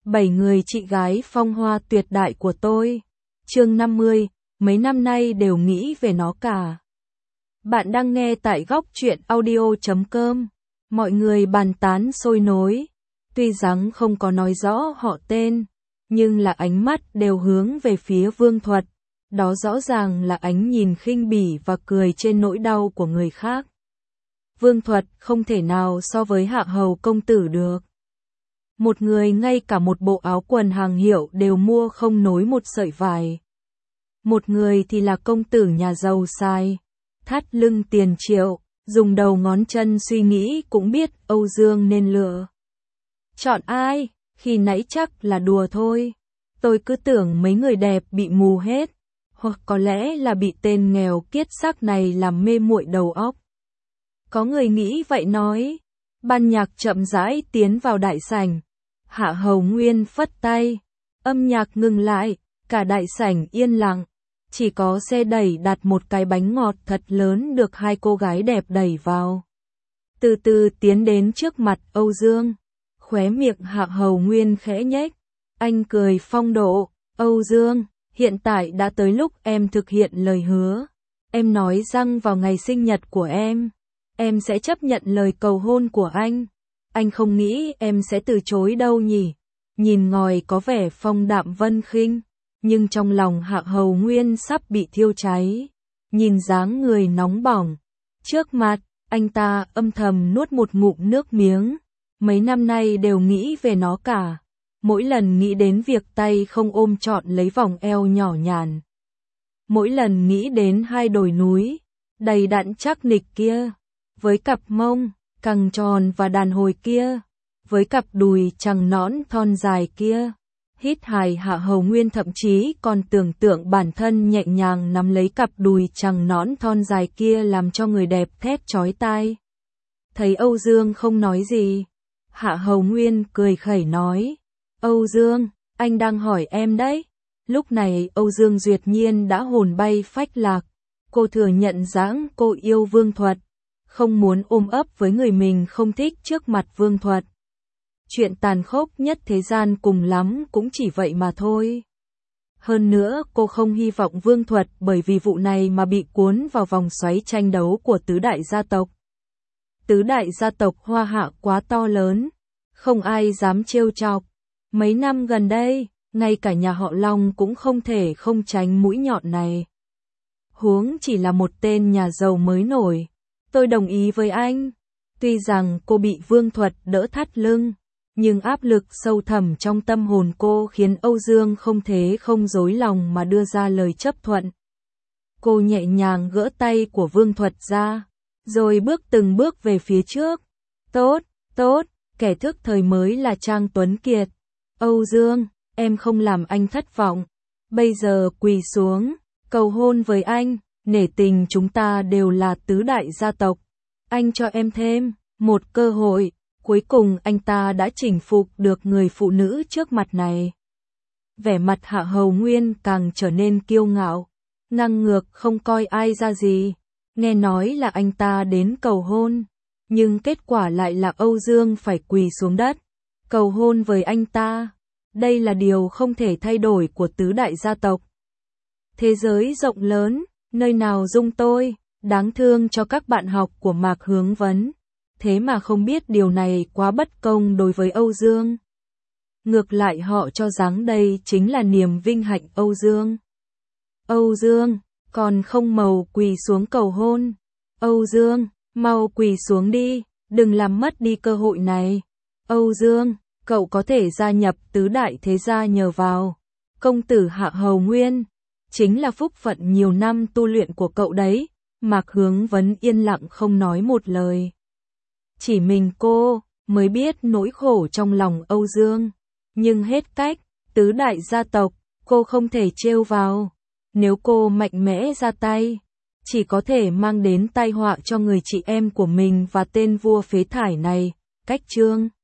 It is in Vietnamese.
7 người chị gái phong hoa tuyệt đại của tôi. Chương 50, mấy năm nay đều nghĩ về nó cả. Bạn đang nghe tại góc truyện audio.com. Mọi người bàn tán sôi nối. Tuy rằng không có nói rõ họ tên, nhưng là ánh mắt đều hướng về phía Vương Thuật. Đó rõ ràng là ánh nhìn khinh bỉ và cười trên nỗi đau của người khác. Vương Thuật không thể nào so với Hạ Hầu công tử được. Một người ngay cả một bộ áo quần hàng hiệu đều mua không nối một sợi vải. Một người thì là công tử nhà giàu sai, thắt lưng tiền triệu, dùng đầu ngón chân suy nghĩ cũng biết Âu Dương nên lựa. Chọn ai? Khi nãy chắc là đùa thôi. Tôi cứ tưởng mấy người đẹp bị mù hết, hoặc có lẽ là bị tên nghèo kiết xác này làm mê muội đầu óc. Có người nghĩ vậy nói. Ban nhạc chậm rãi tiến vào đại sảnh. Hạ Hầu Nguyên phất tay, âm nhạc ngừng lại, cả đại sảnh yên lặng. Chỉ có xe đẩy đặt một cái bánh ngọt thật lớn được hai cô gái đẹp đẩy vào. Từ từ tiến đến trước mặt Âu Dương. Khóe miệng Hạ Hầu Nguyên khẽ nhếch. Anh cười phong độ. Âu Dương, hiện tại đã tới lúc em thực hiện lời hứa. Em nói rằng vào ngày sinh nhật của em sẽ chấp nhận lời cầu hôn của anh. Anh không nghĩ em sẽ từ chối đâu nhỉ? Nhìn ngòi có vẻ phong đạm vân khinh, nhưng trong lòng Hạ Hầu Nguyên sắp bị thiêu cháy. Nhìn dáng người nóng bỏng trước mặt, anh ta âm thầm nuốt một ngụm nước miếng. Mấy năm nay đều nghĩ về nó cả. Mỗi lần nghĩ đến việc tay không ôm trọn lấy vòng eo nhỏ nhàn. Mỗi lần nghĩ đến hai đồi núi đầy đặn chắc nịch kia, với cặp mông căng tròn và đàn hồi kia, với cặp đùi trắng nõn thon dài kia. Hít hài Hạ Hầu Nguyên thậm chí còn tưởng tượng bản thân nhẹ nhàng nắm lấy cặp đùi trắng nõn thon dài kia làm cho người đẹp thét chói tai. Thấy Âu Dương không nói gì, Hạ Hầu Nguyên cười khẩy nói, Âu Dương, anh đang hỏi em đấy. Lúc này Âu Dương Duyệt Nhiên đã hồn bay phách lạc. Cô thừa nhận rằng cô yêu Vương Thuật, không muốn ôm ấp với người mình không thích trước mặt Vương Thuật. Chuyện tàn khốc nhất thế gian cùng lắm cũng chỉ vậy mà thôi. Hơn nữa cô không hy vọng Vương Thuật bởi vì vụ này mà bị cuốn vào vòng xoáy tranh đấu của tứ đại gia tộc. Tứ đại gia tộc Hoa Hạ quá to lớn, không ai dám trêu chọc. Mấy năm gần đây, ngay cả nhà họ Long cũng không thể không tránh mũi nhọn này. Huống chỉ là một tên nhà giàu mới nổi. Tôi đồng ý với anh. Tuy rằng cô bị Vương Thuật đỡ thắt lưng, nhưng áp lực sâu thẳm trong tâm hồn cô khiến Âu Dương không thể không dối lòng mà đưa ra lời chấp thuận. Cô nhẹ nhàng gỡ tay của Vương Thuật ra, rồi bước từng bước về phía trước. Tốt, tốt, kẻ thức thời mới là Trang Tuấn Kiệt. Âu Dương, em không làm anh thất vọng. Bây giờ quỳ xuống, cầu hôn với anh, nể tình chúng ta đều là tứ đại gia tộc. Anh cho em thêm một cơ hội. Cuối cùng anh ta đã chinh phục được người phụ nữ trước mặt này. Vẻ mặt Hạ Hầu Nguyên càng trở nên kiêu ngạo, ngang ngược không coi ai ra gì. Nghe nói là anh ta đến cầu hôn, nhưng kết quả lại là Âu Dương phải quỳ xuống đất, cầu hôn với anh ta. Đây là điều không thể thay đổi của tứ đại gia tộc. Thế giới rộng lớn, nơi nào dung tôi, đáng thương cho các bạn học của Mạc Hướng Vấn. Thế mà không biết điều này quá bất công đối với Âu Dương. Ngược lại họ cho rằng đây chính là niềm vinh hạnh Âu Dương. Âu Dương, còn không mau quỳ xuống cầu hôn. Âu Dương, mau quỳ xuống đi, đừng làm mất đi cơ hội này. Âu Dương, cậu có thể gia nhập tứ đại thế gia nhờ vào công tử Hạ Hầu Nguyên. Chính là phúc phận nhiều năm tu luyện của cậu đấy. Mạc Hướng Vấn yên lặng không nói một lời. Chỉ mình cô mới biết nỗi khổ trong lòng Âu Dương. Nhưng hết cách, tứ đại gia tộc, cô không thể trêu vào. Nếu cô mạnh mẽ ra tay, chỉ có thể mang đến tai họa cho người chị em của mình và tên vua phế thải này. Cách chương